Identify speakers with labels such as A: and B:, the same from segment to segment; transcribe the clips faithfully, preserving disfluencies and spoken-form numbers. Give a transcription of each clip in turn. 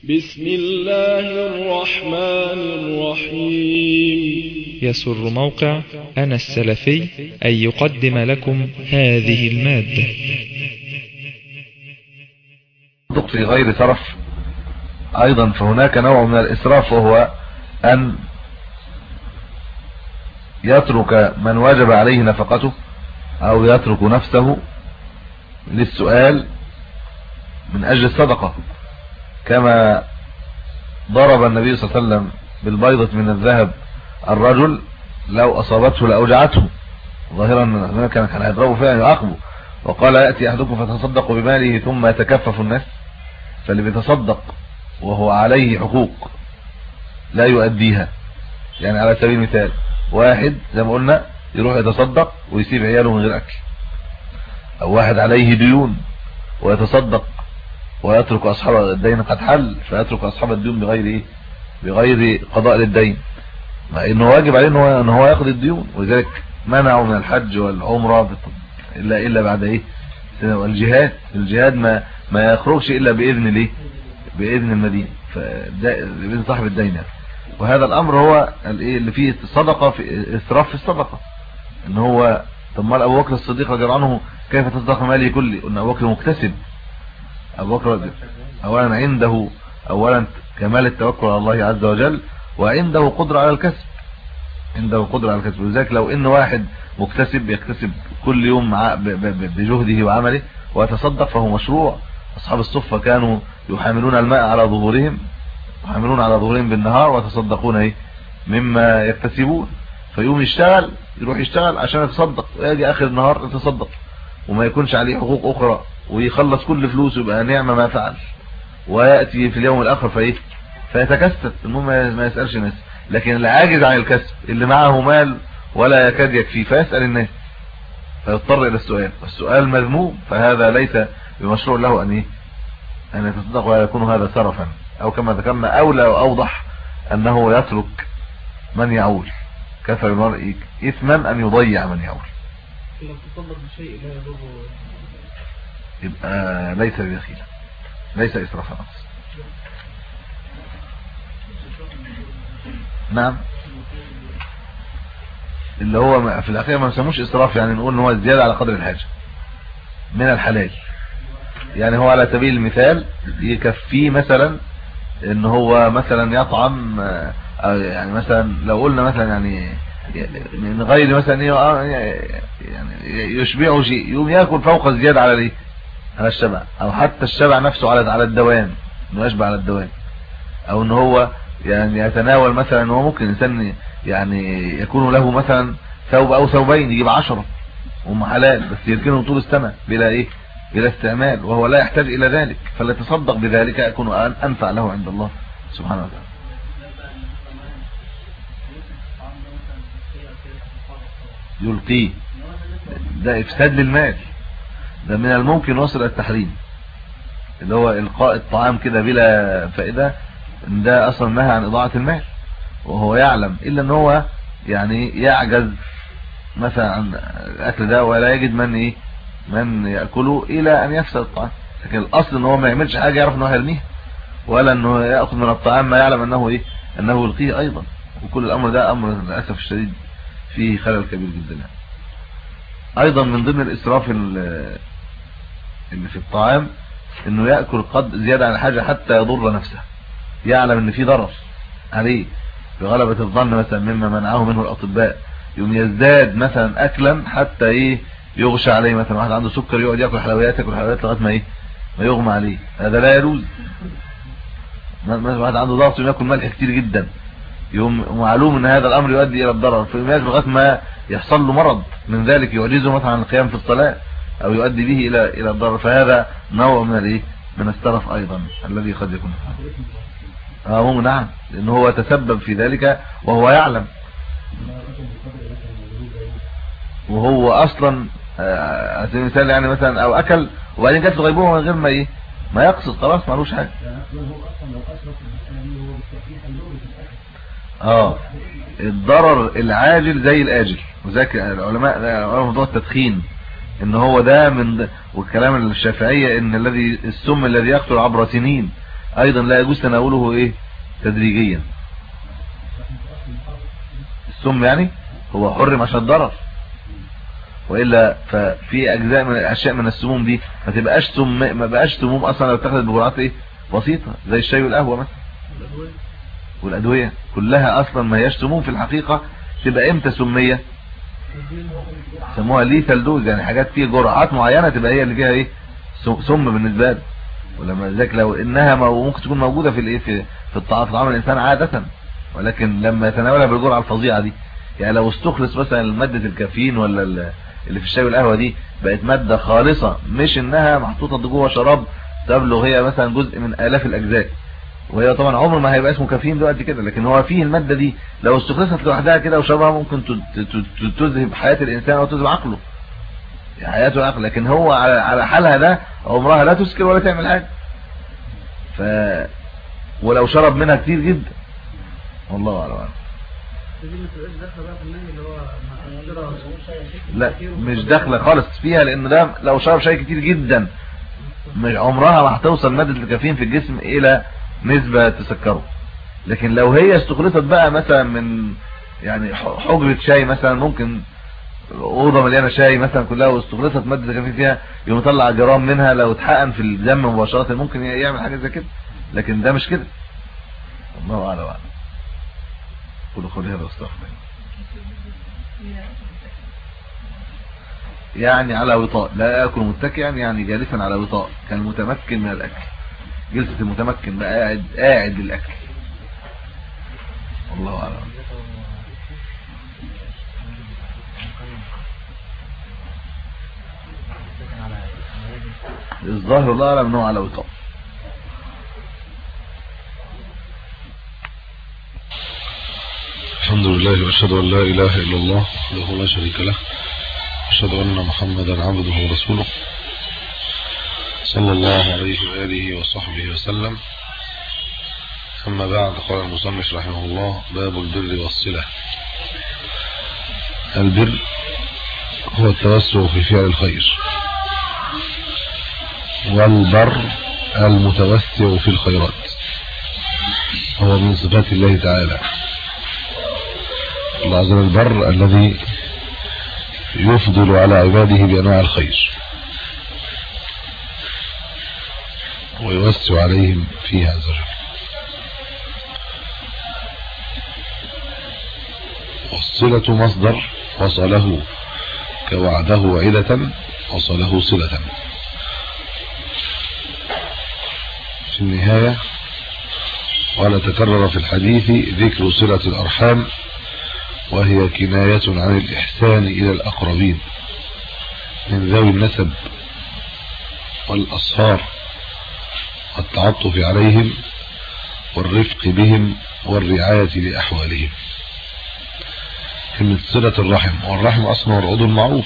A: بسم الله الرحمن الرحيم.
B: يسر موقع أنا السلفي أن يقدم لكم هذه المادة.
C: في غير سرف أيضا فهناك نوع من الإسراف، وهو أن يترك من وجب عليه نفقته أو يترك نفسه للسؤال من أجل الصدقة، كما ضرب النبي صلى الله عليه وسلم بالبيضة من الذهب الرجل لو أصابته لأوجعته، ظاهرا أنه كان هيضربه فيها يعاقبه، وقال يأتي أحدكم فتصدق بماله ثم يتكفف الناس. فاللي بيتصدق وهو عليه حقوق لا يؤديها، يعني على سبيل المثال واحد زي ما قلنا يروح يتصدق ويسيب عياله من غير أكل، أو واحد عليه ديون ويتصدق ويترك أصحاب الدين قد حل فيترك أصحاب الديون بغير إيه؟ بغير قضاء للدين، مع إنه واجب عليه إنه إن هو يقضي الديون، ولذلك منعوا من الحج والعمرة إلا إلا بعد إيه؟ والجهاد الجهاد ما ما يخرجش إلا بإذن ليه؟ بإذن المدينة، بإذن صاحب الدين يعني. وهذا الأمر هو الإيه اللي فيه الصدقة، في إسراف في الصدقة، إن هو طب ما أبو بكر الصديق رضي الله عنه كيف تصدق ماله كله؟ قلنا أبو بكر مكتسب، أبو بكر أولا عنده أولا كمال التوكل على الله عز وجل، وعنده قدرة على الكسب، عنده قدرة على الكسب. لذلك لو إن واحد مكتسب يكتسب كل يوم بجهده وعمله ويتصدق فهو مشروع. أصحاب الصفة كانوا يحاملون الماء على ظهورهم، يحاملون على ظهورهم بالنهار ويتصدقون ايه مما يكتسبون، فيوم يشتغل يروح يشتغل عشان يتصدق، ويجي آخر النهار يتصدق وما يكونش عليه حقوق أخرى، ويخلص كل فلوسه يبقى نعمة ما فعل، ويأتي في اليوم الآخر فايه فيتكسب، المهم ما يسألش الناس. لكن اللي عاجز عن الكسب اللي معه مال ولا يكاد يكفيه فيسأل الناس، فيضطر إلى السؤال، والسؤال مذموم، فهذا ليس بمشروع له أن ايه أن يتصدق ولا يكون هذا سرفا، أو كما ذكرنا أولى وأوضح أنه يترك من يعول، كفى بالمرء إثما أن يضيع من يعول، يبقى ليس بدخيلة، ليس إسرافا نقص. نعم، اللي هو في الحقيقة ما نسموش إسراف، يعني نقول ان هو زيادة على قدر الحاجة من الحلال، يعني هو على سبيل المثال يكفيه مثلا ان هو مثلا يطعم، يعني مثلا لو قلنا مثلا يعني من غير مثلا يعني يشبعه شيء يوم ياكل فوق الزيادة على الايه على الشبع، او حتى الشبع نفسه على على الدوام، انه يشبع على الدوام، او ان هو يعني يتناول مثلا، هو ممكن انسان يعني يكون له مثلا ثوب او ثوبين يجيب عشرة هم حلال، بس يركنهم طول السنة بلا ايه بلا استعمال، وهو لا يحتاج الى ذلك، فلا تصدق بذلك يكون انفع له عند الله سبحانه وتعالى. يلقيه ده افساد للمال، ده من الممكن وصل الى التحريم، اللي هو القاء الطعام كده بلا فائدة، ده اصلا نهى عن اضاعة المال، وهو يعلم الا ان هو يعني يعجز مثلا عن الاكل ده ولا يجد من ايه من يأكله الى ان يفسد الطعام، لكن الاصل ان هو ما يعملش حاجة يعرف انه هيرميها، ولا انه يأخذ من الطعام ما يعلم انه ايه انه يلقيه ايضا، وكل الامر ده امر للاسف الشديد فيه خلل كبير جدا. ايضا من ضمن الاسراف اللي في الطعام انه يأكل قد زيادة عن حاجة حتى يضر نفسه، يعلم ان في ضرر عليه بغلبة الظن مثلا مما منعه منه الاطباء، يوم يزداد مثلا اكلا حتى ايه يغشى عليه، مثلا واحد عنده سكر يقعد ياكل حلويات ياكل حلويات لغايه ما ايه ما يغمى عليه، هذا لا يجوز. مثلا واحد عنده ضغط ياكل ملح كتير جدا، يوم معلوم ان هذا الامر يؤدي الى الضرر، فياكل لغايه ما يحصل له مرض من ذلك يعجزه مثلا عن القيام في الصلاه او يؤدي به الى الى الضرر، فهذا نوع من الايه من السرف ايضا الذي قد يكون اه مو نعم، لان هو تسبب في ذلك وهو يعلم، وهو اصلا على سبيل المثال يعني مثلا او اكل وبعدين جات له غيبوبه من غير ما ايه ما يقصد، خلاص مالوش حاجه. اه الضرر العاجل زي الاجل، وذاك العلماء علماء موضوع التدخين ان هو ده من، والكلام الشافعيه ان الذي السم الذي يقتل عبر سنين، ايضا لا يجوز تناوله ايه تدريجيا. السم يعني هو حرم عشان الضرر، والا ففي اجزاء من الاشياء من السموم دي ما تبقاش سم، ما بقاش سموم اصلا لو اتخذت بجرعات ايه بسيطه زي الشاي والقهوه مثلا والادويه كلها اصلا ما هياش سموم في الحقيقه. تبقى امتى سميه؟ سموها ليثال دوز، يعني حاجات فيها جرعات معينه تبقى هي اللي فيها ايه سم بالنسبه له. ولما ذاك لو انها ممكن تكون موجوده في الايه في في الطعام في طعام الانسان عاده، ولكن لما يتناولها بالجرعه الفظيعه دي، يعني لو استخلص مثلا ماده الكافيين ولا اللي في الشاي والقهوه دي بقت ماده خالصه، مش انها محطوطه جوه شراب تبلغ هي مثلا جزء من الاف الاجزاء، وهي طبعا عمر ما هيبقى اسمه كافيين دلوقتي كده، لكن هو فيه الماده دي لو استخلصت لوحدها كده وشربها ممكن تذهب حياه الانسان او تذهب عقله، حياته وعقله. لكن هو على حالها ده عمرها لا تسكر ولا تعمل حاجه. ف ولو شرب منها كتير جدا والله اعلم. لا مش داخله خالص فيها، لان ده لو شرب شاي كتير جدا مش عمرها ما هتوصل ماده الكافيين في الجسم الى نسبه تسكره. لكن لو هي استخلصت بقى مثلا من يعني حجره شاي مثلا، ممكن اوضه مليانه شاي مثلا كلها واستخلصت ماده الكافيين فيها، يقوم يطلع جرام منها لو اتحقن في الدم مباشره ممكن يعمل حاجه زي كده، لكن ده مش كده. الله اعلم. قولوا خليها باستغفر. يعني على وطاء، لا ياكل متكئا، يعني جالسا على وطاء، كان متمكن من الاكل، جلسه المتمكن بقى قاعد قاعد للاكل. الله اعلم. الظاهر الله اعلم انه على وطاء.
D: الحمد لله واشهد ان لا اله الا الله وحده لا شريك له، اشهد ان محمدا عبده ورسوله صلى الله عليه واله وصحبه وسلم. اما بعد، قال المصنف رحمه الله: باب البر والصله. البر هو التوسع في فعل الخير، والبر المتوسع في الخيرات، هو من صفات الله تعالى. الله عز وجل البر الذي يفضل على عباده بأنواع الخير ويوسع عليهم فيها عز وجل. والصلة مصدر وصله، كوعده وعدة وصله صلة. في النهاية ولا تكرر في الحديث ذكر صلة الأرحام، وهي كناية عن الإحسان إلى الأقربين من ذوي النسب والأصهار، والتعطف عليهم والرفق بهم والرعاية لأحوالهم. كلمة صلة الرحم، والرحم أصلا العضو المعروف،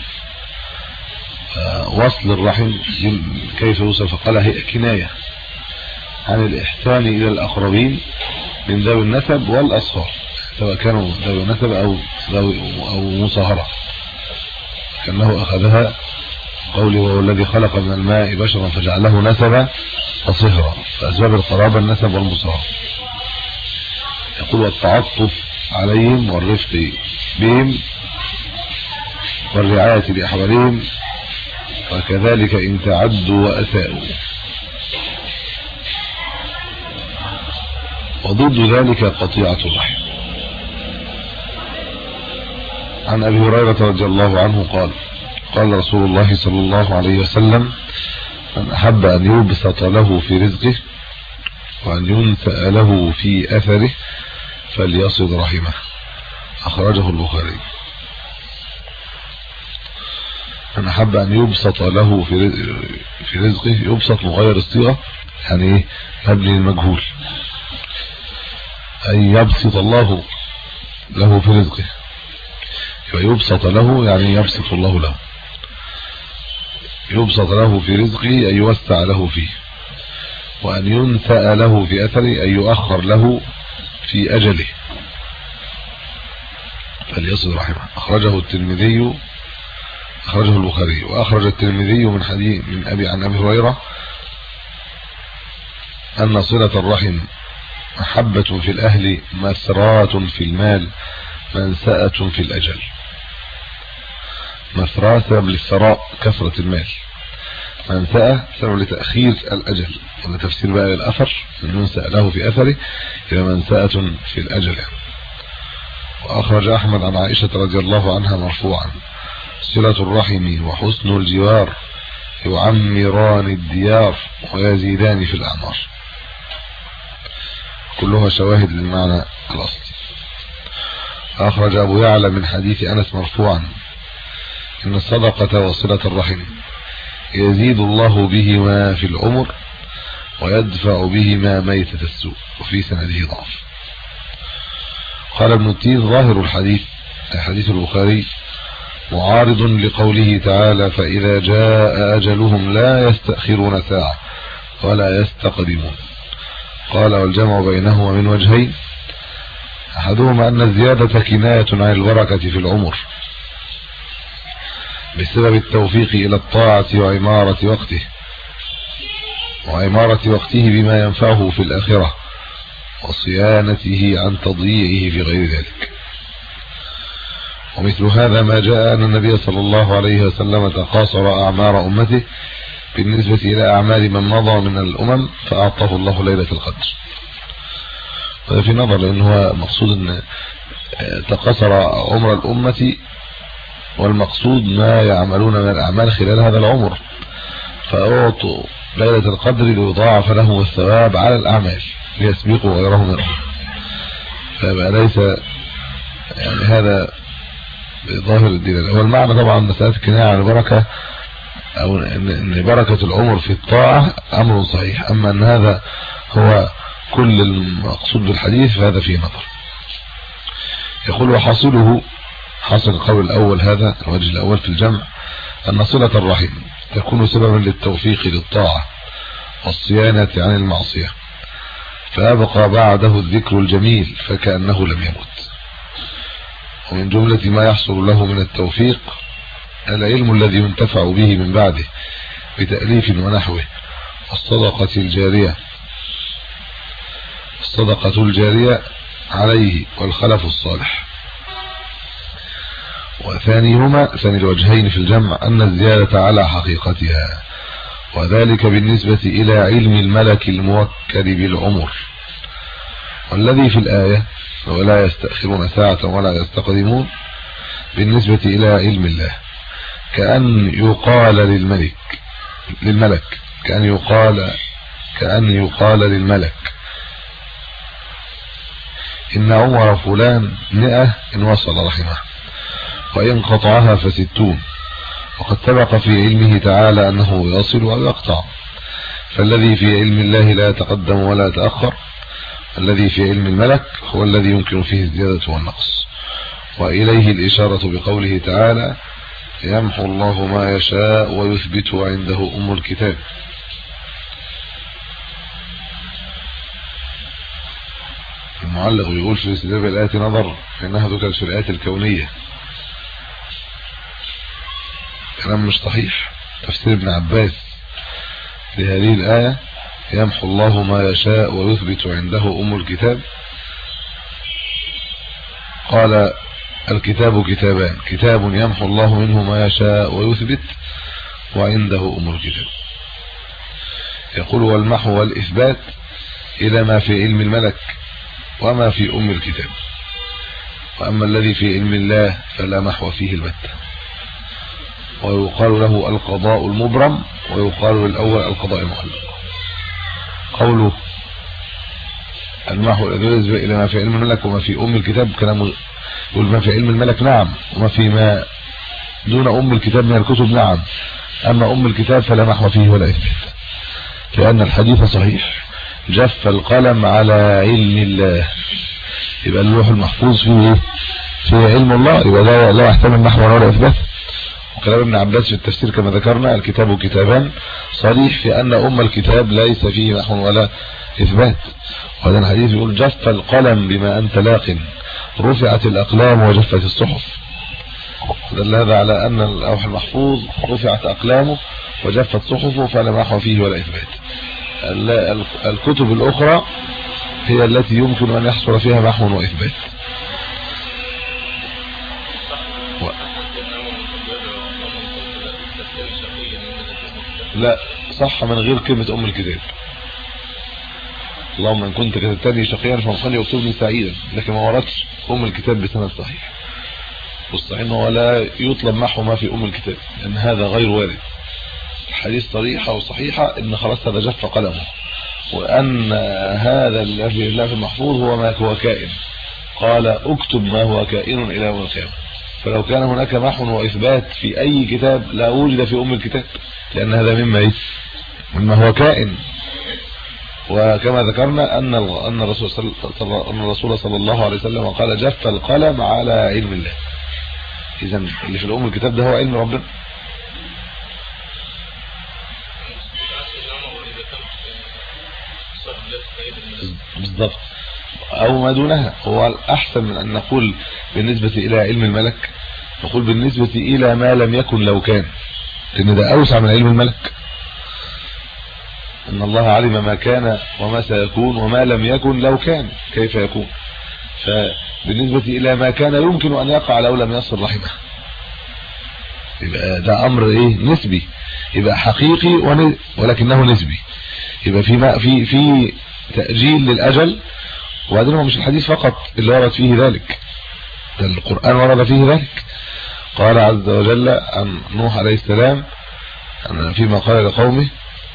D: وصل الرحم كيف يوصل؟ فقال هي كناية عن الإحسان إلى الأقربين من ذوي النسب والأصهار، سواء كانوا ذوي نسب أو ذوي أو مصاهرة، كأنه أخذها قوله: وهو الذي خلق من الماء بشرا فجعله نسبا وصهرا، فأسباب القرابة النسب والمصاهرة. يقول: والتعطف عليهم والرفق بهم والرعاية لأحوالهم، وكذلك إن تعدوا وأساءوا. وضد ذلك قطيعة الرحم. عن أبي هريرة رضي الله عنه قال: قال رسول الله صلى الله عليه وسلم: من أحب أن يبسط له في رزقه وأن ينسأ له في أثره فليصل رحمه. أخرجه البخاري. من أحب أن يبسط له في رزقه، يبسط مغير الصيغة، يعني إيه؟ مبني المجهول، أي يبسط الله له في رزقه، فيبسط له يعني يبسط الله له. يبسط له في رزقه أي يوسع له فيه، وأن ينسأ له في أثره أي يؤخر له في أجله فليصل رحمه. أخرجه الترمذي، أخرجه البخاري. وأخرج الترمذي من حديث من أبي عن أبي هريرة أن صلة الرحم محبة في الأهل، مسرات في المال، منسأة في الأجل. مسرات سبب للثراء كثرة المال، منسأة سبب لتأخير الأجل. وده تفسير بقى للأثر، من ينسأ له في أثره إلى منسأة في الأجل. وأخرج أحمد عن عائشة رضي الله عنها مرفوعا: صلة الرحم وحسن الجوار يعمران الديار ويزيدان في الأعمار. كلها شواهد للمعنى الأصلي. أخرج أبو يعلى من حديث أنس مرفوعا: إن الصدقة وصلة الرحم يزيد الله بهما في العمر ويدفع بهما ميتة السوء، وفي سنده ضعف. قال ابن التين: ظاهر الحديث حديث البخاري معارض لقوله تعالى: فإذا جاء أجلهم لا يستأخرون ساعة ولا يستقدمون. قال: والجمع بينهما من وجهين: أحدهما أن الزيادة كناية عن البركة في العمر بسبب التوفيق إلى الطاعة وعمارة وقته وعمارة وقته بما ينفعه في الآخرة وصيانته عن تضييعه في غير ذلك. ومثل هذا ما جاء أن النبي صلى الله عليه وسلم تقاصر أعمار أمته بالنسبة إلى أعمال من مضى من الأمم فأعطاه الله ليلة القدر. وهذا في نظر، لأنه مقصود أن تقاصر عمر الأمة، والمقصود ما يعملون من الأعمال خلال هذا العمر، فأعطوا ليلة القدر ليضاعف لهم الثواب على الأعمال ليسبقوا غيرهم منهم. فبقى ليس يعني هذا ظاهر الدين. هو المعنى طبعا مسألة كناية عن البركة، أو أن بركة العمر في الطاعة أمر صحيح، أما أن هذا هو كل المقصود بالحديث فهذا فيه نظر. يقول: وحاصله، حاصل القول الأول، هذا الوجه الأول في الجمع، أن صلة الرحم تكون سببا للتوفيق للطاعة والصيانة عن المعصية، فيبقى بعده الذكر الجميل فكأنه لم يمت. ومن جملة ما يحصل له من التوفيق العلم الذي ينتفع به من بعده بتأليف ونحوه، والصدقة الجارية الصدقة الجارية عليه والخلف الصالح. وثانيهما، ثاني الوجهين في الجمع، أن الزيادة على حقيقتها، وذلك بالنسبة إلى علم الملك الموكل بالعمر. والذي في الآية ولا يستأخرون ساعة ولا يستقدمون بالنسبة إلى علم الله، كأن يقال للملك للملك كأن يقال كأن يقال للملك إن عمر فلان مئة إن وصل رحمه، وإن قطعها فستون. وقد سبق في علمه تعالى أنه يصل أو يقطع، فالذي في علم الله لا يتقدم ولا يتأخر. الذي في علم الملك هو الذي يمكن فيه الزيادة والنقص، وإليه الإشارة بقوله تعالى: يمحو الله ما يشاء ويثبت عنده أم الكتاب. المعلق يقول في استدلال الآية نظر، فإنها ذكرت في الآيات الكونية، كلام مش صحيح. تفسير ابن عباس لهذه الآية: يمحو الله ما يشاء ويثبت عنده أم الكتاب، قال: الكتاب كتابان: كتاب يمحو الله منه ما يشاء ويثبت، وعنده أم الكتاب. يقول: والمحو والإثبات إلى ما في علم الملك وما في أم الكتاب، وأما الذي في علم الله فلا محو فيه البتة. ويقال له القضاء المبرم، ويقال للأول القضاء المعلق. قوله المحو بالنسبة إلى ما في علم الملك وما في أم الكتاب، كلامه يقول ما في علم الملك نعم، وما في ما دون أم الكتاب من الكتب نعم، أما أم الكتاب فلا محو فيه ولا إثبات، لأن الحديث صحيح: جف القلم على علم الله. يبقى اللوح المحفوظ فيه في علم الله، يبقى لا لا يحتمل محو ولا إثبات. وكلام ابن عباس في التفسير كما ذكرنا: الكتاب كتابان، صريح في أن أم الكتاب ليس فيه محو ولا إثبات. وهذا الحديث يقول: جف القلم بما أنت لاق، رفعت الأقلام وجفت الصحف. دل هذا على أن اللوح المحفوظ رفعت أقلامه وجفت صحفه فلا محو فيه ولا إثبات. الكتب الأخرى هي التي يمكن أن يحصل فيها محو وإثبات. و... لا صح من غير كلمة أم الكتاب. اللهم إن كنت كتبتني شقيا فمخلي واكتبني سعيدا، لكن ما وردش أم الكتاب بسند صحيح. والصحيح أنه لا يطلب محو ما في أم الكتاب لأن هذا غير وارد. الحديث صريحة وصحيحة إن خلاص هذا جف قلمه، وأن هذا الذي في الله المحفوظ هو ما هو كائن. قال اكتب ما هو كائن إلى يوم القيامة. فلو كان هناك محو وإثبات في أي كتاب لا وجد في أم الكتاب، لأن هذا مما إيه؟ مما هو كائن. وكما ذكرنا أن أن الرسول صلى أن الرسول صلى الله عليه وسلم قال جف القلم على علم الله. إذا اللي في الأم الكتاب ده هو علم ربنا. بالضبط، أو ما دونها. هو الأحسن من أن نقول بالنسبة إلى علم الملك نقول بالنسبة إلى ما لم يكن لو كان، لأن ده أوسع من علم الملك. إن الله علم ما كان وما سيكون وما لم يكن لو كان كيف يكون. فبالنسبة إلى ما كان يمكن أن يقع لو لم يصل رحمه، يبقى ده أمر إيه؟ نسبي، يبقى حقيقي ولكنه نسبي. يبقى في ما في في تأجيل للأجل. وبعدين هو مش الحديث فقط اللي ورد فيه ذلك، ده القرآن ورد فيه ذلك. قال عز وجل عن نوح عليه السلام فيما قال لقومه،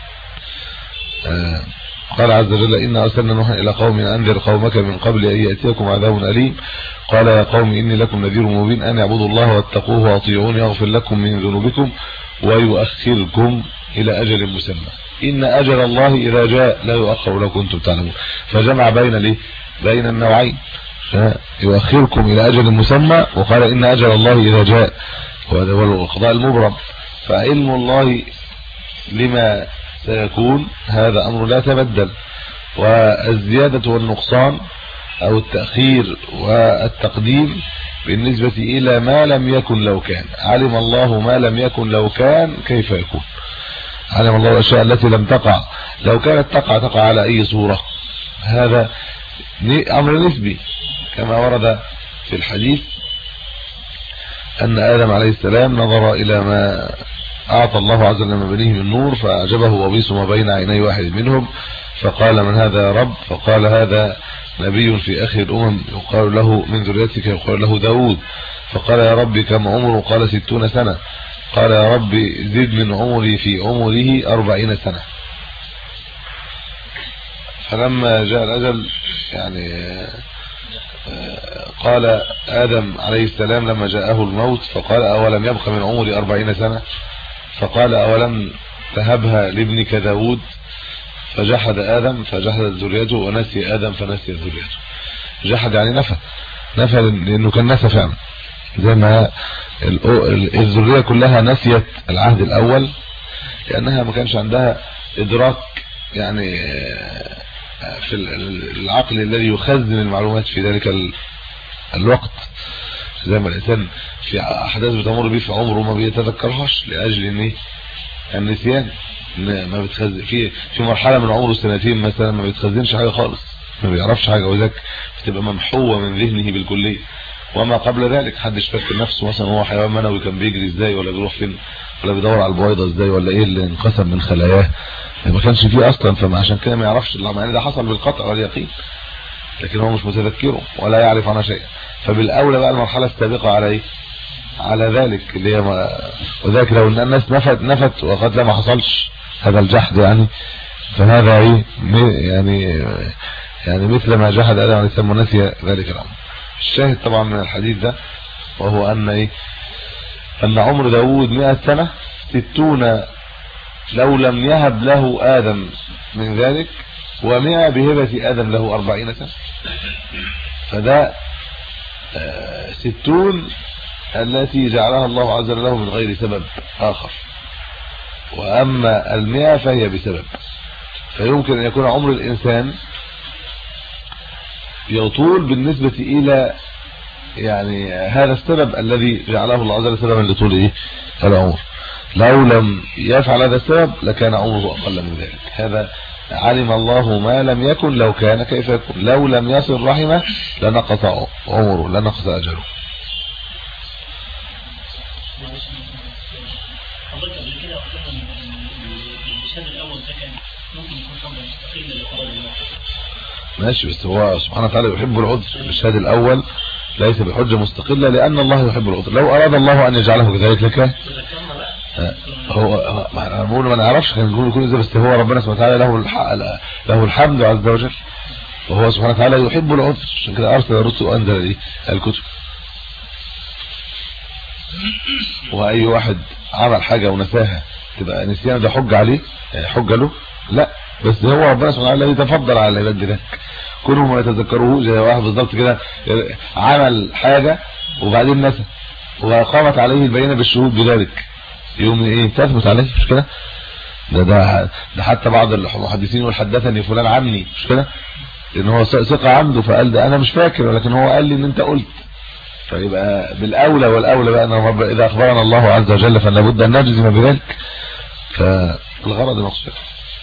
D: قال عز وجل إن أرسلنا نوحا إلى قوم أنذر قومك من قبل أن يأتيكم عذاب أليم. قال يا قوم إني لكم نذير مبين أن اعبدوا الله واتقوه وأطيعون يغفر لكم من ذنوبكم ويؤخركم إلى أجل مسمى. إن أجل الله إذا جاء لا يؤخر لو كنتم تعلمون. فجمع بين ليه بين النوعين، يؤخركم إلى أجل مسمى، وقال إن أجل الله إذا جاء، وهذا هو القضاء المبرم. فعلم الله لما سيكون هذا أمر لا تبدل، والزيادة والنقصان أو التأخير والتقديم بالنسبة إلى ما لم يكن لو كان. علم الله ما لم يكن لو كان كيف يكون. علم الله الأشياء التي لم تقع لو كانت تقع تقع على أي صورة. هذا أمر نسبي، كما ورد في الحديث أن آدم عليه السلام نظر إلى ما أعطى الله عز وجل من بنيه من نور فأعجبه وبيص ما بين عيني واحد منهم، فقال من هذا يا رب؟ فقال هذا نبي في آخر الأمم يقال له من ذريتك يقال له داود. فقال يا رب كم عمره؟ قال ستون سنة. قال يا رب زد من عمري في عمره أربعين سنة. فلما جاء الأجل يعني قال آدم عليه السلام لما جاءه الموت فقال أولم يبق من عمري أربعين سنة؟ فقال أولم تهبها لابنك داود؟ فجحد آدم فجحدت ذريته، ونسي آدم فنسي ذريته. جحد يعني نفى، نفى لأنه كان نسى فعلا، زي ما الذرية كلها نسيت العهد الأول لأنها ما كانش عندها إدراك يعني في العقل الذي يخزن المعلومات في ذلك الوقت، زي ما الإنسان في أحداث بتمر به في عمره ما بيتذكرهاش لأجل إن النسيان ما بتخزن في في مرحلة من عمره سنتين مثلا ما بيتخزنش حاجة خالص، ما بيعرفش حاجة، وذاك بتبقى ممحوة من ذهنه بالكلية. وما قبل ذلك حدش فاكر نفسه مثلا هو حيوان منوي كان بيجري ازاي، ولا بيروح فين، ولا بيدور على البويضة ازاي، ولا ايه اللي انقسم من خلاياه، ما كانش فيه اصلا. فما عشان كده ما يعرفش يعني ده حصل بالقطع واليقين، لكن هو مش متذكره ولا يعرف عنها شيء. فبالاولى بقى المرحلة السابقة على ايه؟ على ذلك اللي هي وذاك لو ان الناس نفت نفت وقد لا ما حصلش هذا الجحد يعني، فهذا ايه يعني يعني مثل ما جحد آدم عليه السلام ونسي ذلك الامر. الشاهد طبعا من الحديث ده وهو ان ايه ان عمر داود مئة سنة، ستون لو لم يهب له آدم من ذلك، ومئة بهبة آدم له أربعين سنة. فده ستون التي جعلها الله عز وجل له من غير سبب آخر، وأما المئة فهي بسبب. فيمكن أن يكون عمر الإنسان يطول بالنسبة إلى يعني هذا السبب الذي جعله الله عز وجل سببا لطول إيه العمر. لو لم يفعل هذا السبب لكان عمره أقل من ذلك. هذا علم الله ما لم يكن لو كان كيف يكون، لو لم يصل رحمه لنقص عمره لنقص أجله. ماشي، بس هو سبحانه وتعالى يحب العذر. الشهاد الأول ليس بحجة مستقلة لأن الله يحب العذر. لو أراد الله أن يجعله كذلك لك هو ما نقول ما نعرفش، كان نقول كل ده، بس هو ربنا سبحانه وتعالى له الحق له الحمد عز وجل، وهو سبحانه وتعالى يحب العذر، عشان كده أرسل الرسل وأنزل الايه الكتب. وأي واحد عمل حاجة ونساها تبقى نسيان ده حجة عليه، حجة له؟ لا، بس هو ربنا سبحانه وتعالى الذي تفضل على العباد بذلك، كلهم ما يتذكروه. زي واحد بالظبط كده عمل حاجة وبعدين نسى وقامت عليه البينة بالشهود بذلك، يوم ايه تثبت عليه، مش كده؟ ده ده ده حتى بعض المحدثين والحدثني فلان عني، مش كده؟ لان هو ثقة عنده فقال ده انا مش فاكر، ولكن هو قال لي ان انت قلت. فيبقى بالاولى والاولى بقى ان اذا اخبرنا الله عز وجل فلا بد ان نجزم بذلك. فالغرض المقصود.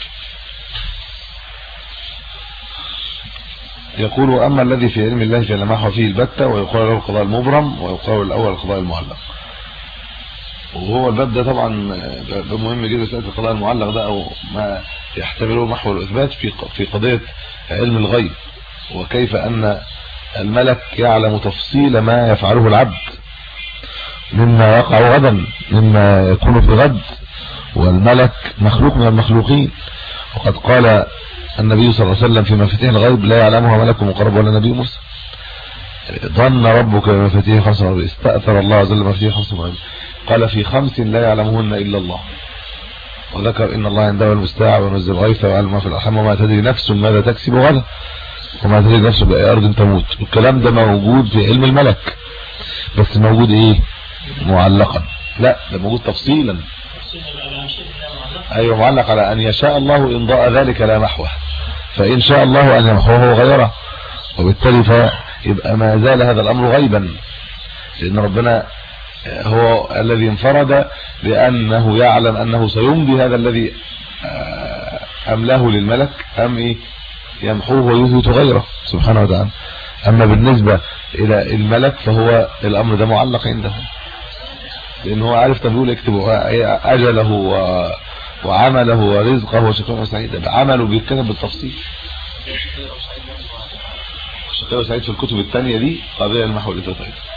D: يقول أما الذي في علم الله فلا محو فيه البتة، ويقال له القضاء المبرم، ويقال الأول القضاء المعلق. وهو الباب ده طبعا مهم جدا، مسألة القضاء المعلق ده أو ما يحتمله محو الإثبات في في قضية علم الغيب، وكيف أن الملك يعلم تفصيل ما يفعله العبد مما يقع غدا، مما يكون في غد، والملك مخلوق من المخلوقين. وقد قال النبي صلى الله عليه وسلم في مفاتيح الغيب لا يعلمها ملك مقرب ولا نبي مرسل. ظن ربك بمفاتيح خمس مرات، استأثر الله عز وجل بمفاتيح خمس مرات، قال في خمس لا يعلمهن إلا الله، وذكر إن الله عنده المستعان وينزل الغيث ويعلم ما في الأرحام وما تدري نفس ماذا تكسب غدا وما تدري نفس بأي أرض تموت. والكلام ده موجود في علم الملك، بس موجود إيه؟ معلقا، لا ده موجود تفصيلا. أيوة معلق على أن يشاء الله إمضاء ذلك لا محوه، فإن شاء الله أن يمحوه غيره، وبالتالي فيبقى ما زال هذا الأمر غيبا، لأن ربنا هو الذي انفرد بأنه يعلم أنه سيمضي هذا الذي أملاه للملك أم إيه يمحوه ويثبت غيره سبحانه وتعالى. أما بالنسبة إلى الملك فهو الأمر ده معلق عنده، لأنه هو عارف تقول اكتب أجله وعمله ورزقه وشقاء وسعيد، عمله بيتكلم بالتفصيل. شقاء وسعيد في الكتب الثانية دي قابلة للمحو والإثبات.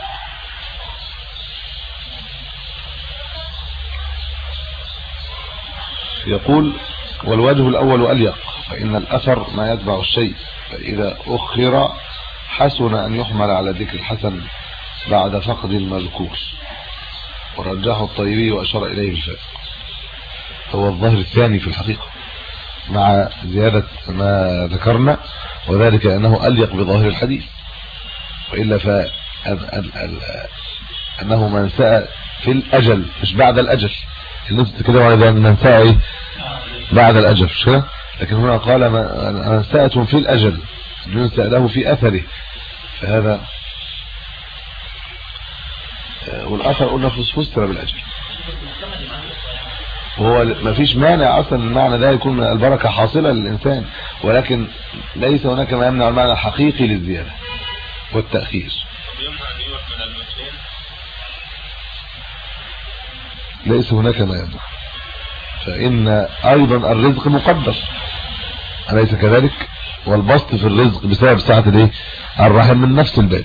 D: يقول والوجه الأول أليق، فإن الأثر ما يتبع الشيء، فإذا أخر حسن أن يحمل على ذكر الحسن بعد فقد المذكور، ورجحه الطيبي وأشار إليه بالفائق. هو الظاهر الثاني في الحقيقة مع زيادة ما ذكرنا، وذلك أنه أليق بظاهر الحديث، وإلا فأنه من سأل في الأجل مش بعد الأجل، الناس تتكلم على من سأل إيه بعد الأجل، مش كده؟ لكن هنا قال من سألتم في الأجل، من سأله في أثره، فهذا والأثر قلنا فسر بالأجل. وهو ما فيش مانع اصلا المعنى ده يكون البركة حاصلة للإنسان، ولكن ليس هناك ما يمنع المعنى الحقيقي للزيادة والتأخير. ليس هناك ما يمنع، فإن أيضا الرزق مقدر أليس كذلك؟ والبسط في الرزق بسبب سعة الايه الرحم من نفس الباب.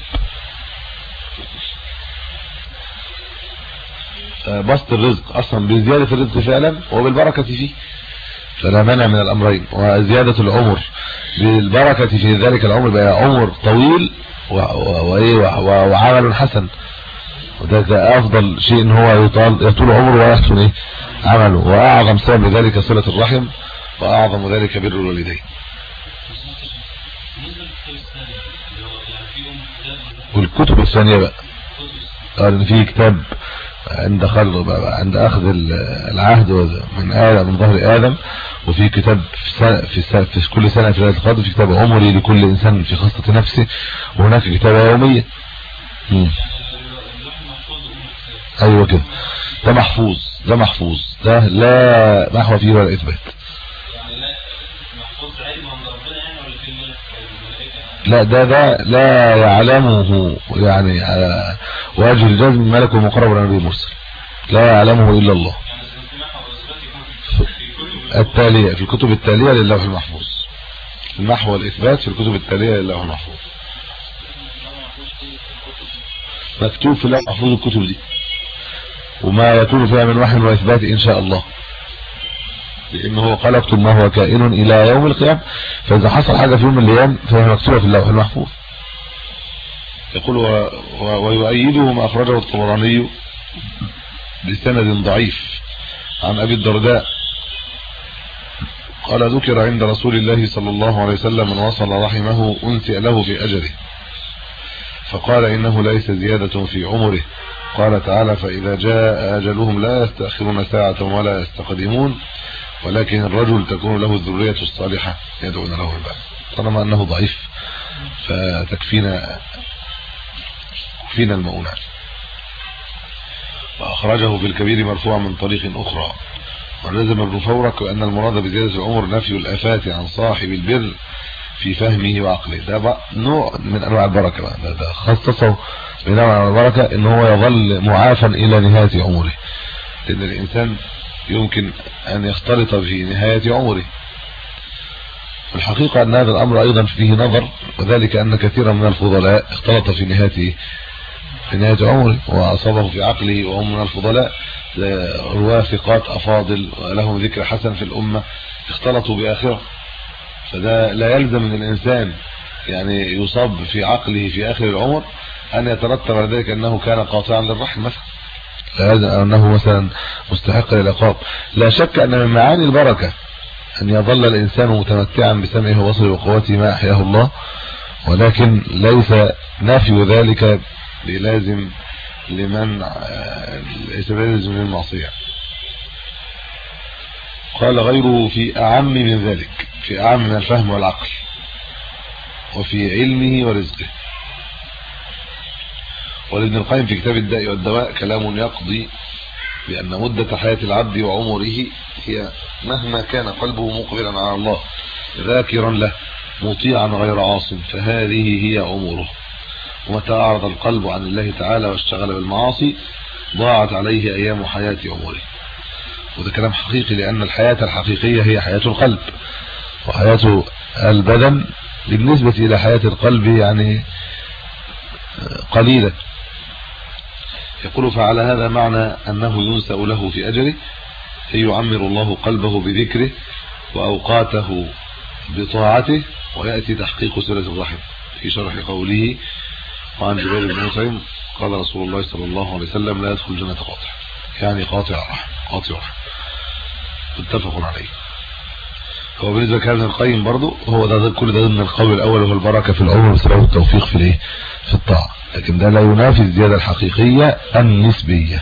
D: بسط الرزق اصلا بزيادة الرزق فعلا وبالبركة فيه، فلا مانع من الامرين. وزيادة العمر بالبركة في ذلك العمر بقى عمر طويل وعمل حسن، وده افضل شيء ان هو يطال يطول عمره ويحسن ايه عمله. واعظم سبب لذلك صلة الرحم، واعظم ذلك بر الوالدين. والكتب الثانية بقى قال ان في كتاب عند خلق عند اخذ العهد من آدم من ظهر آدم، وفي كتاب في سنة في, في كل سنة في ليلة القدر، في كتاب عمري لكل انسان في خاصة نفسه، وهناك كتابة يومية. مم. ايوه كده، ده محفوظ، ده محفوظ، ده لا محو فيه ولا اثبات. لا ده ده لا يعلمه يعني على وجه الجزم ملك مقرب ولا نبي مرسل، لا يعلمه الا الله. التالية في الكتب التالية للوح المحفوظ، النحو والاثبات في الكتب التالية للوح المحفوظ مكتوب في اللوح المحفوظ الكتب دي، وما يكون فيها من وحي واثبات ان شاء الله، لانه هو قال اكتب ما هو كائن الى يوم القيامه، فاذا حصل حاجه في يوم من الايام فهي مكتوبه في اللوح المحفوظ. يقول و... و... ويؤيده ما اخرجه الطبراني بسند ضعيف عن ابي الدرداء قال ذكر عند رسول الله صلى الله عليه وسلم من وصل رحمه انسئ له في اجله، فقال انه ليس زياده في عمره. قال تعالى فاذا جاء اجلهم لا يستأخرون ساعه ولا يستقدمون، ولكن الرجل تكون له الذريه الصالحه يدعون له بالبعث. طالما انه ضعيف فتكفينا فينا المؤونة. واخرجه في الكبير مرفوعا من طريق اخرى، ولزم ابن فورك ان المراد بزياده العمر نفي الافات عن صاحب البر في فهمه وعقله. ده نوع من انواع البركه بقى، ده, ده خصصه بنوع من البركه ان هو يظل معافا الى نهايه عمره، لان الانسان يمكن ان يختلط في نهايه عمره. الحقيقه ان هذا الامر ايضا فيه نظر، وذلك ان كثيرا من الفضلاء اختلط في نهايه في نهايه عمره واصابه في عقله، وهم من الفضلاء رواه ثقات افاضل ولهم ذكر حسن في الامه اختلطوا باخره. فده لا يلزم من الانسان يعني يصاب في عقله في اخر العمر ان يترتب على ذلك انه كان قاطعا للرحم مثلا، لا يلزم انه مثلا مستحق للعقاب. لا شك ان من معاني البركه ان يظل الانسان متمتعا بسمعه وبصره وقوته ما احياه الله، ولكن ليس نفي ذلك بلازم لمن ليس بلازم للمعصيه. قال غيره في اعم من ذلك، في اعم من الفهم والعقل، وفي علمه ورزقه. ولابن القيم في كتاب الداء والدواء كلام يقضي بأن مدة حياة العبد وعمره هي مهما كان قلبه مقبلا على الله ذاكرا له مطيعا غير عاص، فهذه هي عمره. ومتى أعرض القلب عن الله تعالى واشتغل بالمعاصي ضاعت عليه أيام حياة عمره. وده كلام حقيقي، لأن الحياة الحقيقية هي حياة القلب، وحياة البدن بالنسبة إلى حياة القلب يعني قليلة. يقول فعلى هذا معنى أنه ينسأ له في أجله، فيعمر الله قلبه بذكره وأوقاته بطاعته، ويأتي تحقيق صلة الرحم في شرح قوله وعن جبير بن مطعم قال رسول الله صلى الله عليه وسلم لا يدخل الجنة قاطع، يعني قاطع رحم، قاطع رحم، متفق عليه. هو بالنسبة لابن القيم برضو هو ده كل ده ضمن القول الأول، وهو البركة في العمر بسبب التوفيق في الايه في الطاعة، لكن ده لا ينافي الزيادة الحقيقية النسبية.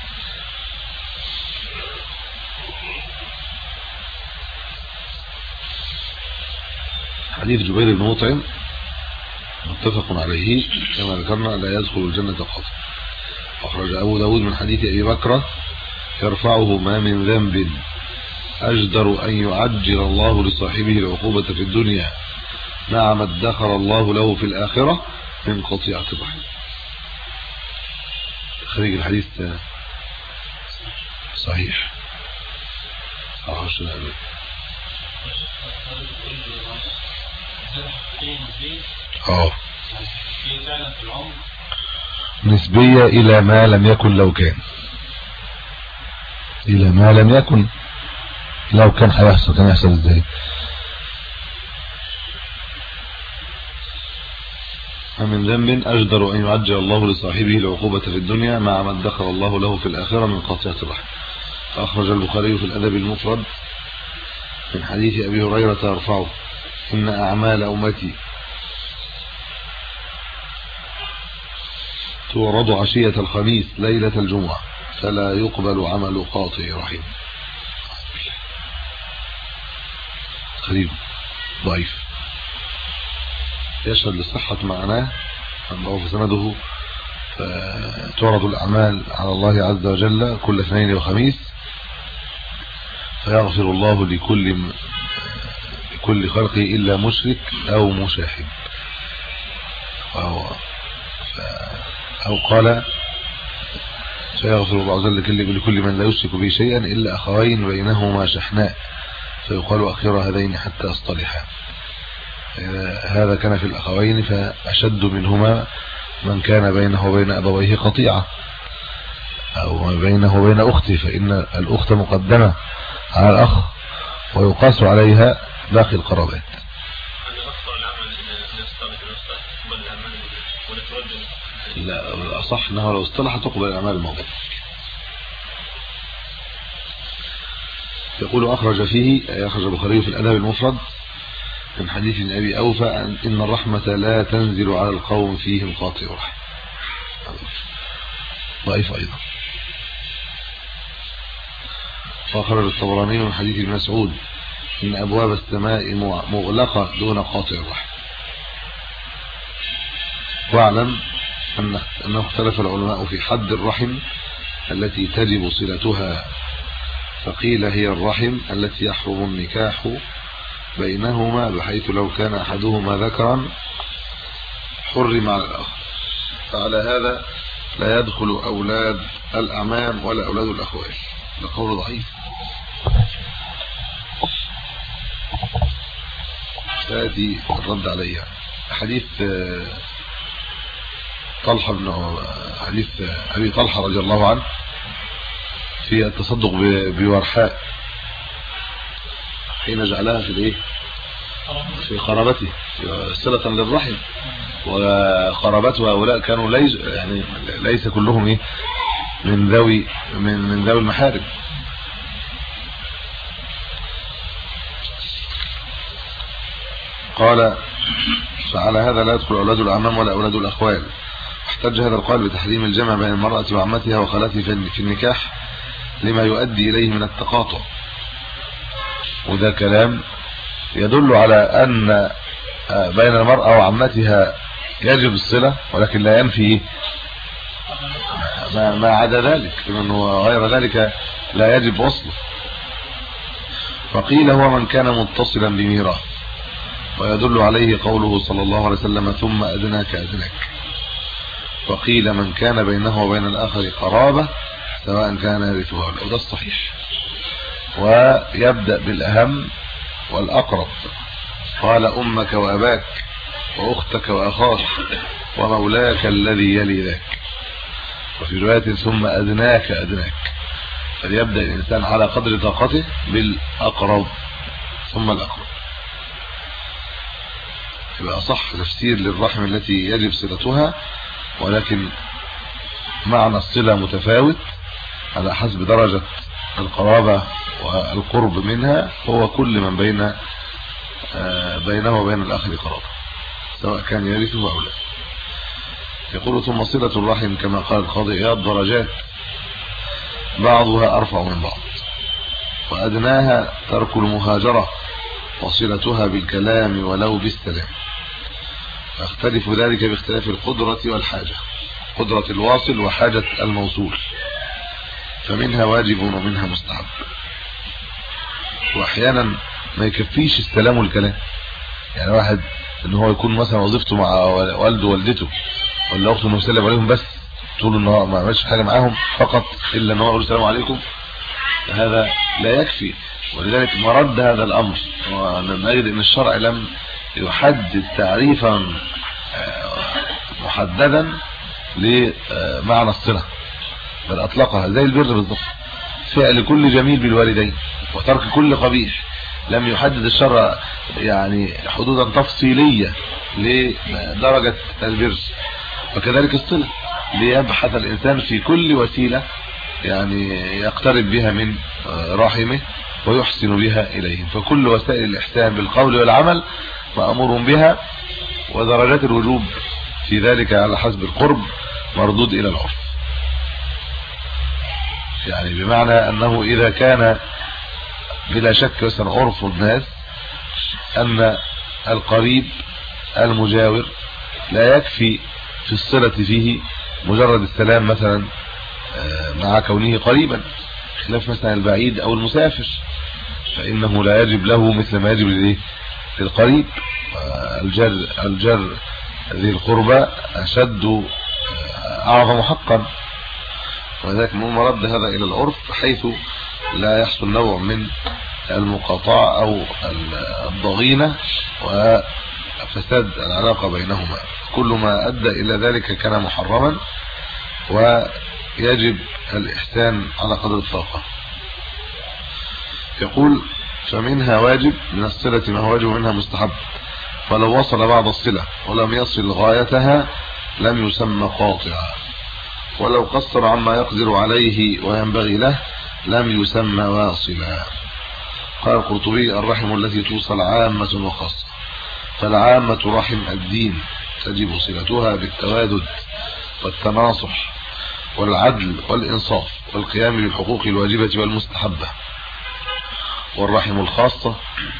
D: حديث جبير بن مطعم متفق عليه كما ذكرنا لا يدخل الجنة قاطع. أخرج أبو داود من حديث أبي بكرة يرفعه ما من ذنب أجدر أن يعجل الله لصاحبه العقوبة في الدنيا مع ما ادخر الله له في الآخرة من قطيعة الرحم. خريج الحديث صحيح. اه نسبية إلى ما لم يكن لو كان، إلى ما لم يكن لو كان هيحصل كان يحصل ازاي؟ من ذنب أجدر أن يعجل الله لصاحبه العقوبة في الدنيا مع ما ادخر الله له في الآخرة من قطيعة الرحم. فأخرج البخاري في الأدب المفرد من حديث أبي هريرة يرفعه إن أعمال أمتي تورد عشية الخميس ليلة الجمعة فلا يقبل عمل قاطع رحم. قريب ضعيف يشهد لصحة معناه أنه في سنده تعرض الأعمال على الله عز وجل كل اثنين وخميس فيغفر الله لكل لكل خلقه إلا مشرك أو مشاحن. أو, أو قال سيغفر الله عز وجل لكل من لا يشرك به شيئا إلا أخوين بينهما شحناء فيقال أخير هذين حتى اصطلحا. هذا كان في الأخوين فأشد منهما من كان بينه وبين أبويه قطيعة أو بينه وبين أخته، فإن الأخت مقدمة على الأخ ويقاس عليها باقي القرابات. لا الأصح أنه لو اصطلح تقبل الأعمال الموضوع. يقول أخرج فيه أخرج البخاري في الأدب المفرد من حديث أبي أوفى إن الرحمة لا تنزل على القوم فيهم قاطع رحم. ضعيف أيضا. وأخرج الطبراني من حديث ابن مسعود إن أبواب السماء مغلقة دون قاطع الرحم. واعلم أنه اختلف العلماء في حد الرحم التي تجب صلتها، فقيل هي الرحم التي يحرم النكاح بينهما بحيث لو كان أحدهما ذكرا حرم على الآخر، فعلى هذا لا يدخل أولاد الأعمام ولا أولاد الأخوال. ده قول ضعيف. سأتي الرد عليه. حديث طلحة بن حديث أبي طلحة رضي الله عنه في التصدق بورحاء حين جعلها في الايه في قرابته صلة للرحم، وقرابته هؤلاء كانوا ليس يعني ليس كلهم ايه من ذوي من من ذوي المحارم. قال فعلى هذا لا يدخل أولاد الأعمام ولا أولاد الأخوال. احتج هذا القول بتحريم الجمع بين المرأة وعمتها وخالتها في النكاح لما يؤدي إليه من التقاطع، وده كلام يدل على أن بين المرأة وعمتها يجب الصلة، ولكن لا ينفي ما, ما عدا ذلك، لأنه غير ذلك لا يجب وصله. فقيل هو من كان متصلا بميراث، ويدل عليه قوله صلى الله عليه وسلم ثم أدناك أدناك. وقيل من كان بينه وبين الآخر قرابة سواء كان يرثها أو ده الصحيح. ويبدأ بالأهم والأقرب، قال أمك وأباك وأختك وأخاك ومولاك الذي يلي ذاك، وفي رواية ثم أدناك أدناك، فليبدأ الإنسان على قدر طاقته بالأقرب ثم الأقرب. يبقى صح تفسير للرحم التي يجب صلتها، ولكن معنى الصلة متفاوت على حسب درجة القرابة والقرب منها، هو كل من بين بينه وبين الآخر قرابة سواء كان يرثه أو لا. يقول ثم صلة الرحم كما قال القاضي إياض درجات بعضها أرفع من بعض، وأدناها ترك المهاجرة وصلتها بالكلام ولو بالسلام، يختلف ذلك باختلاف القدرة والحاجة، قدرة الواصل وحاجة الموصول، فمنها واجب ومنها مستحب. واحيانا ما يكفيش السلام والكلام، يعني واحد ان هو يكون مثلا وظيفته مع والده ووالدته ولا اخته انه يسلم عليهم بس طول النهار، ما عملش حاجه معاهم فقط الا ان هو يقول السلام عليكم، هذا لا يكفي. ولذلك مرد هذا الامر ونجد ان الشرع لم يحدد تعريفا محددا لمعنى الصلة، بل اطلقها زي البر بالضبط، فعل كل جميل بالوالدين وترك كل قبيح. لم يحدد الشرع يعني حدودا تفصيلية لدرجة البر، وكذلك الصلة ليبحث الإنسان في كل وسيلة يعني يقترب بها من رحمه ويحسن بها إليهم، فكل وسائل الإحسان بالقول والعمل مأمور بها، ودرجات الوجوب في ذلك على حسب القرب مردود إلى العرف، يعني بمعنى أنه إذا كان بلا شك مثلا عرف الناس أن القريب المجاور لا يكفي في الصلة فيه مجرد السلام مثلا مع كونه قريبا، خلاف مثلا البعيد أو المسافر فإنه لا يجب له مثل ما يجب للقريب. الجر الجر ذي القربى أشد أعظم حقا، وذلك من مرد هذا إلى العرف حيث لا يحصل نوع من المقاطعة أو الضغينة وفساد العلاقة بينهما. كل ما أدى إلى ذلك كان محرما، ويجب الإحسان على قدر الطاقة. يقول فمنها واجب من الصلة ما هو واجب ومنها مستحب، فلو وصل بعض الصلة ولم يصل غايتها لم يسمى قاطعا، ولو قصر عما يقدر عليه وينبغي له لم يسمى واصلا. قال القرطبي الرحم التي توصل عامة وخاصة، فالعامة رحم الدين تجب صلتها بالتوادد والتناصح والعدل والإنصاف والقيام بالحقوق الواجبة والمستحبة. والرحم الخاصة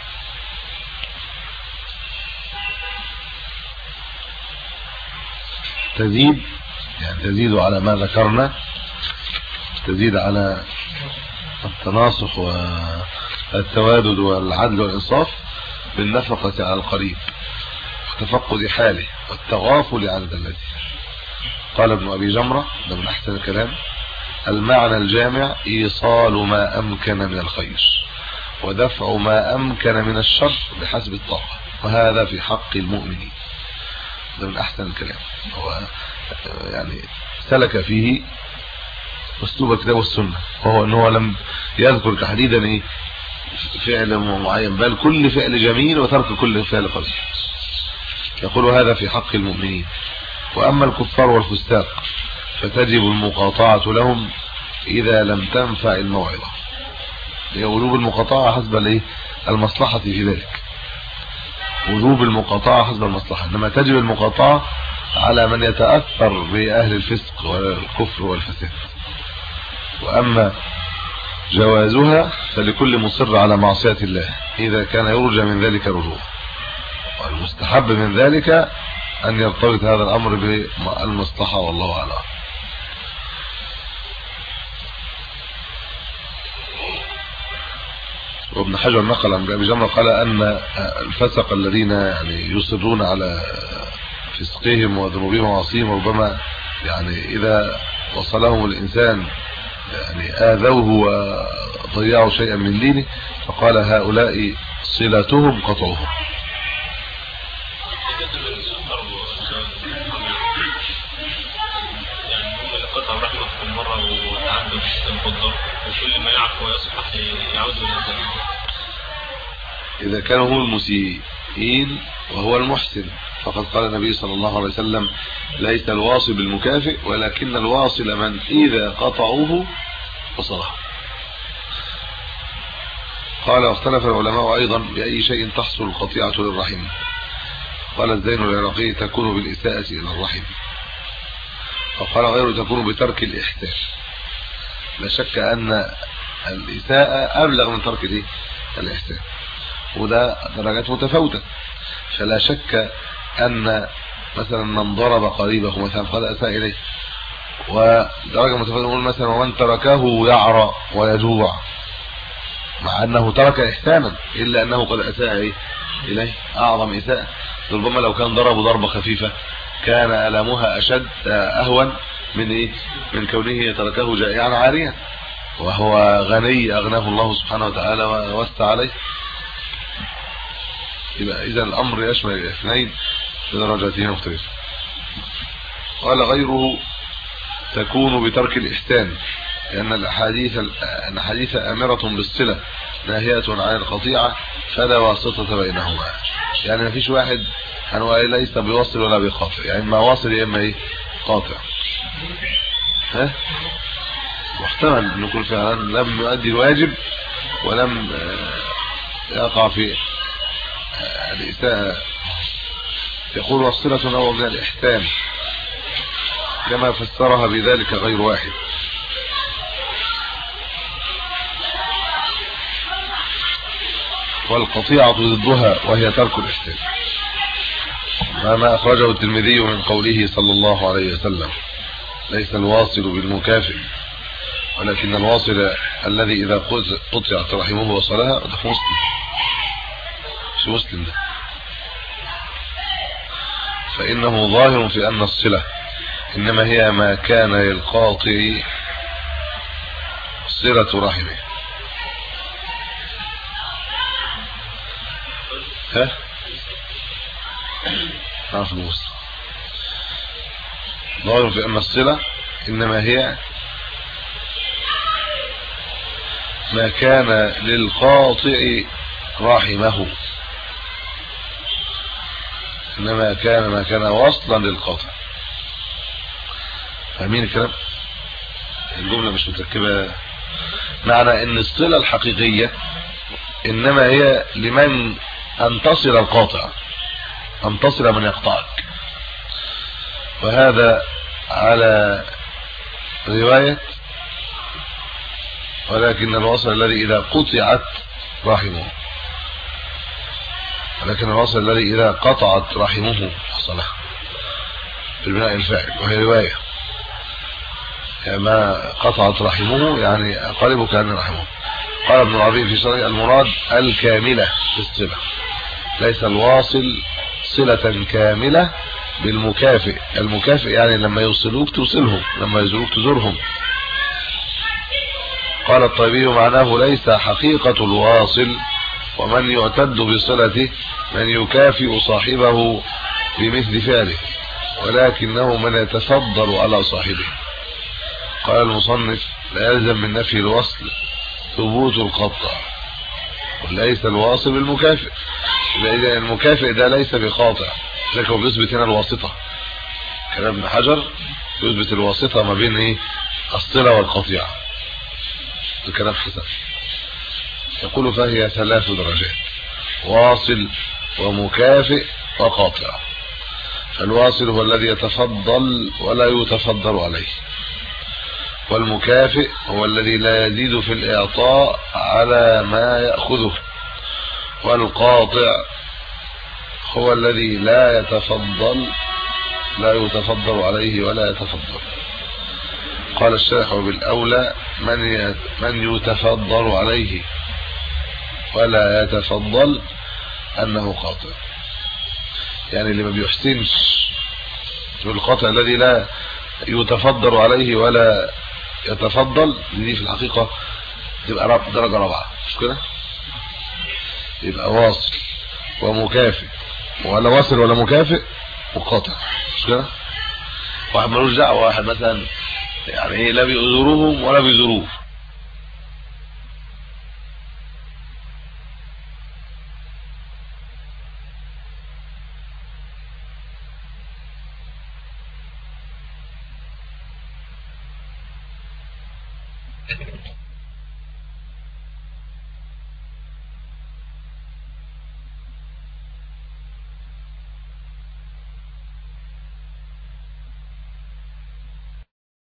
D: تزيد، يعني تزيد على ما ذكرنا، تزيد على التناصح والتوادد والعدل والإنصاف بالنفقة على القريب وتفقد حاله والتغافل عن ذلته. قال ابن أبي جمرة، ده من أحسن الكلام: المعنى الجامع إيصال ما أمكن من الخير ودفع ما أمكن من الشر بحسب الطاقة، وهذا في حق المؤمنين. ده من أحسن الكلام، هو يعني سلك فيه أسلوب الكتاب والسنة، وهو أنه لم يذكر تحديدا إيه فعل معين، بل كل فعل جميل وترك كل فعل قبيح. يقول هذا في حق المؤمنين. وأما الكفار والفساق فتجب المقاطعة لهم إذا لم تنفع الموعظة. هي وجوب المقاطعة حسب الايه المصلحة في ذلك، وجوب المقاطعة حسب المصلحة، انما تجب المقاطعة على من يتأثر بأهل الفسق والكفر والفساد. وأما جوازها فلكل مصر على معصية الله إذا كان يرجى من ذلك رجوع، والمستحب من ذلك أن يرتبط هذا الأمر بالمصلحة، والله أعلم. وابن حجر نقل عن ابي جمرة قال ان الفسق الذين يعني يصرون على فسقهم وذنوبهم وعصيهم ربما يعني اذا وصلهم الانسان يعني اذوه وضيعوا شيئا من دينه، فقال هؤلاء صلتهم قطعهم.
A: وكل ما يعفو ويصفح يعود الى الذنب.
D: اذا كانوا هم المسيئين وهو المحسن، فقد قال النبي صلى الله عليه وسلم ليس الواصل بالمكافئ ولكن الواصل من اذا قطعوه وصله. قال واختلف العلماء ايضا باي شيء تحصل القطيعه للرحم. قال الزين العراقي تكون بالاساءه الى الرحم، وقال غيره تكون بترك الاحسان. لا شك ان الاساءه ابلغ من ترك الايه الاحسان، وده درجات متفاوته. فلا شك ان مثلا من ضرب قريبه مثلا قد اساء اليه، ودرجه متفاوته نقول مثلا ومن تركه يعرى ويجوع، مع انه ترك احسانا الا انه قد اساء اليه اعظم اساءه. ربما لو كان ضربه ضربه خفيفه كان ألمها أشد أهون من إيه من كونه تركه جائعا عاريا وهو غني أغناه الله سبحانه وتعالى ووسع عليه. يبقى إذا الأمر يشمل الاثنين بدرجاتين مختلفة. قال غيره تكون بترك الإحسان، لأن الأحاديث الأحاديث أمرة بالصلة ناهية عن القطيعة فلا واسطة بينهما. يعني ما فيش واحد هو ليس بيوصل ولا بيقاطع، يعني ما واصل يا اما ايه قاطع. ها محتمل انه يكون فعلا لم يؤدي الواجب ولم يقع في الإساءة. يقول والصلة نوع من الإحسان كما فسرها بذلك غير واحد. والقطيعة ضدها وهي ترك الإحسان، ما أخرجه الترمذي من قوله صلى الله عليه وسلم ليس الواصل بالمكافئ ولكن الواصل الذي إذا قطعت رحمه وصلها. ده مسلم، مش مسلم ده. فإنه ظاهر في أن الصلة إنما هي ما كان للقاطع صلة رحمه. ها عارف الوصل ظاهر في أن الصلة إنما هي ما كان للقاطع رحمه، إنما كان ما كان وصلا للقاطع. فاهمين الكلام؟ الجملة مش متركبة. معنى ان الصلة الحقيقية انما هي لمن ان تصل القاطع، ان تصل من يقطعك، وهذا على رواية ولكن الوصل الذي اذا قطعت رحمه، ولكن الوصل الذي اذا قطعت رحمه حصله بالبناء الفاعل، وهي رواية يعني ما قطعت رحمه يعني قريب كان رحمه. قال ابن العربي في شرح المراد الكاملة بالصلة، ليس الواصل صلة كاملة بالمكافئ. المكافئ يعني لما يوصلوك توصلهم، لما يزوروك تزورهم. قال الطيبي معناه ليس حقيقة الواصل ومن يعتد بصلته من يكافئ صاحبه بمثل فعله، ولكنه من يتفضل على صاحبه. قال المصنف لا يلزم من نفي الوصل ثبوت القطع، وليس الواصل بالمكافئ، إذا المكافئ ده ليس بقاطع، لكن بيثبت هنا الواسطة. كلام ابن حجر يثبت الواسطة ما بين ايه الصلة والقطيعة. ده كلام حسن. يقول فهي ثلاث درجات: واصل ومكافئ وقاطع. فالواصل هو الذي يتفضل ولا يتفضل عليه، والمكافئ هو الذي لا يزيد في الإعطاء على ما يأخذه، والقاطع هو الذي لا يتفضل لا يتفضل عليه ولا يتفضل. قال الشارح بالأولى من من يتفضل عليه ولا يتفضل أنه قاطع، يعني اللي ما بيحسنش بالقاطع الذي لا يتفضل عليه ولا يتفضل، دي في الحقيقة تبقى درجة رابعة، مش كده؟ يبقى واصل ومكافئ، ولا واصل ولا مكافئ وقاطع، مش كده؟ واحد ملوش دعوة، واحد مثلا يعني ايه لا بيزوروهم ولا بيزوروه،